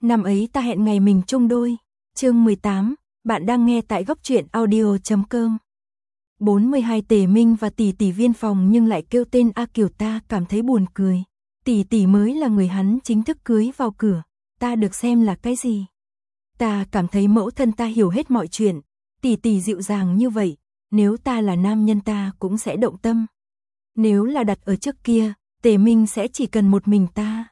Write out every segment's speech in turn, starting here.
Năm ấy ta hẹn ngày mình chung đôi. Chương 18, bạn đang nghe tại góc truyện audio.com. 42 Tề Minh và tỷ tỷ Viên Phòng nhưng lại kêu tên A Kiều, ta cảm thấy buồn cười. Tỷ tỷ mới là người hắn chính thức cưới vào cửa, ta được xem là cái gì? Ta cảm thấy mẫu thân ta hiểu hết mọi chuyện, tỷ tỷ dịu dàng như vậy, nếu ta là nam nhân ta cũng sẽ động tâm. Nếu là đặt ở trước kia, Tề Minh sẽ chỉ cần một mình ta.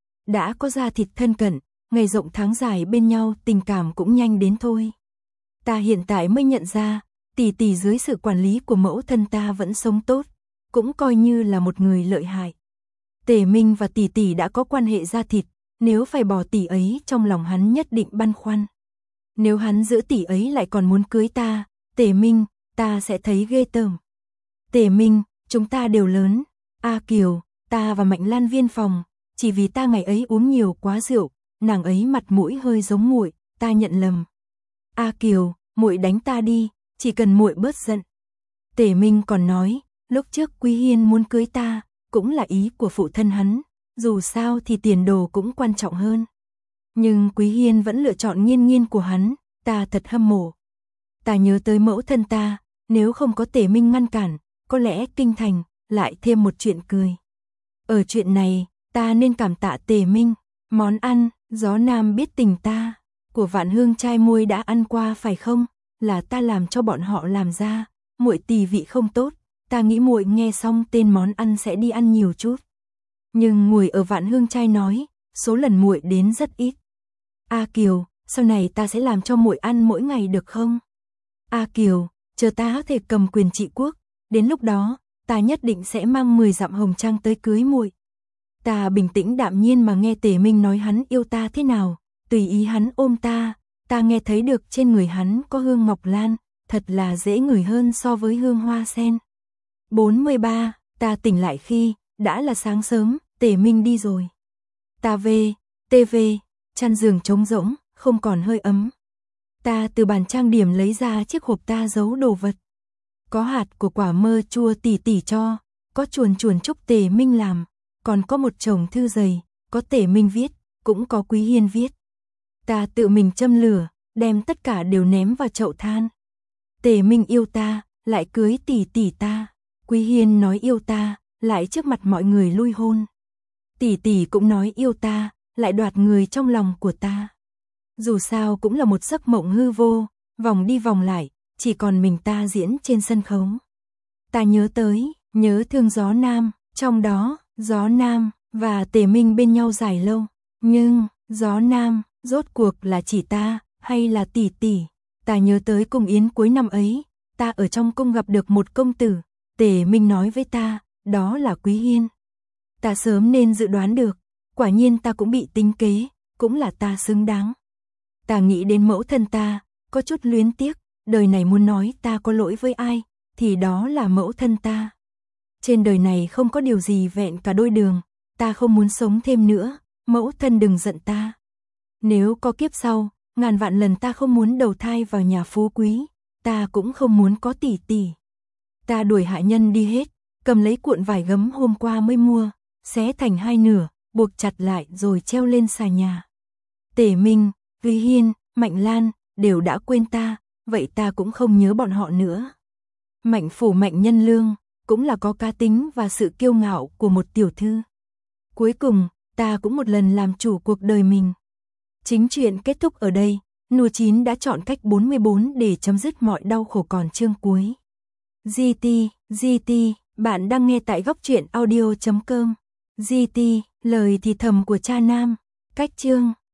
Đã có da thịt thân cận, ngày rộng tháng dài bên nhau, tình cảm cũng nhanh đến thôi. Ta hiện tại mới nhận ra, tỷ tỷ dưới sự quản lý của mẫu thân ta vẫn sống tốt, cũng coi như là một người lợi hại. Tề Minh và tỷ tỷ đã có quan hệ da thịt, nếu phải bỏ tỷ ấy trong lòng hắn nhất định băn khoăn. Nếu hắn giữ tỷ ấy lại còn muốn cưới ta, Tề Minh, ta sẽ thấy ghê tởm. Tề Minh, chúng ta đều lớn. A Kiều, ta và Mạnh Lan Viên Phòng, chỉ vì ta ngày ấy uống nhiều quá rượu, nàng ấy mặt mũi hơi giống muội, ta nhận lầm. A Kiều, muội đánh ta đi, chỉ cần muội bớt giận. Tề Minh còn nói, lúc trước Quý Hiên muốn cưới ta, cũng là ý của phụ thân hắn, dù sao thì tiền đồ cũng quan trọng hơn. Nhưng Quý Hiên vẫn lựa chọn Nghiên Nghiên của hắn, ta thật hâm mộ. Ta nhớ tới mẫu thân ta, nếu không có Tề Minh ngăn cản, có lẽ kinh thành lại thêm một chuyện cười. Ở chuyện này, ta nên cảm tạ Tề Minh. Món ăn, gió nam biết tình ta, của Vạn Hương trai muôi đã ăn qua phải không? Là ta làm cho bọn họ làm ra, muội tỳ vị không tốt, ta nghĩ muội nghe xong tên món ăn sẽ đi ăn nhiều chút. Nhưng muội ở Vạn Hương trai nói, số lần muội đến rất ít. A Kiều, sau này ta sẽ làm cho muội ăn mỗi ngày được không? A Kiều, chờ ta có thể cầm quyền trị quốc, đến lúc đó, ta nhất định sẽ mang 10 dặm hồng trang tới cưới muội. Ta bình tĩnh đạm nhiên mà nghe Tề Minh nói hắn yêu ta thế nào, tùy ý hắn ôm ta nghe thấy được trên người hắn có hương ngọc lan, thật là dễ ngửi hơn so với hương hoa sen. 43, ta tỉnh lại khi đã là sáng sớm, Tề Minh đi rồi. Ta về, chăn giường trống rỗng, không còn hơi ấm. Ta từ bàn trang điểm lấy ra chiếc hộp ta giấu đồ vật. Có hạt của quả mơ chua tỷ tỷ cho, có chuồn chúc Tề Minh làm, còn có một chồng thư dày, có Tề Minh viết, cũng có Quý Hiên viết. Ta tự mình châm lửa, đem tất cả đều ném vào chậu than. Tề Minh yêu ta, lại cưới tỷ tỷ ta. Quý Hiên nói yêu ta, lại trước mặt mọi người lui hôn. Tỷ tỷ cũng nói yêu ta, lại đoạt người trong lòng của ta. Dù sao cũng là một giấc mộng hư vô, vòng đi vòng lại, chỉ còn mình ta diễn trên sân khấu. Ta nhớ thương gió nam, trong đó, gió nam và Tề Minh bên nhau dài lâu. Nhưng, gió nam, rốt cuộc là chỉ ta, hay là tỷ tỷ? Ta nhớ tới cung yến cuối năm ấy, ta ở trong cung gặp được một công tử, Tề Minh nói với ta, đó là Quý Hiên. Ta sớm nên dự đoán được, quả nhiên ta cũng bị tính kế, cũng là ta xứng đáng. Ta nghĩ đến mẫu thân ta, có chút luyến tiếc, đời này muốn nói ta có lỗi với ai, thì đó là mẫu thân ta. Trên đời này không có điều gì vẹn cả đôi đường, ta không muốn sống thêm nữa, mẫu thân đừng giận ta. Nếu có kiếp sau, ngàn vạn lần ta không muốn đầu thai vào nhà phú quý, ta cũng không muốn có tỷ tỷ. Ta đuổi hạ nhân đi hết, cầm lấy cuộn vải gấm hôm qua mới mua, xé thành hai nửa, buộc chặt lại rồi treo lên xà nhà. Tề Minh, Quý Hiên, Mạnh Lan, đều đã quên ta, vậy ta cũng không nhớ bọn họ nữa. Mạnh phủ Mạnh Nhân Lương, cũng là có cá tính và sự kiêu ngạo của một tiểu thư. Cuối cùng, ta cũng một lần làm chủ cuộc đời mình. Chính truyện kết thúc ở đây, Nu9 đã chọn cách 44 để chấm dứt mọi đau khổ còn chương cuối. GT, bạn đang nghe tại góc truyện audio.com. GT, lời thì thầm của cha nam, cách chương.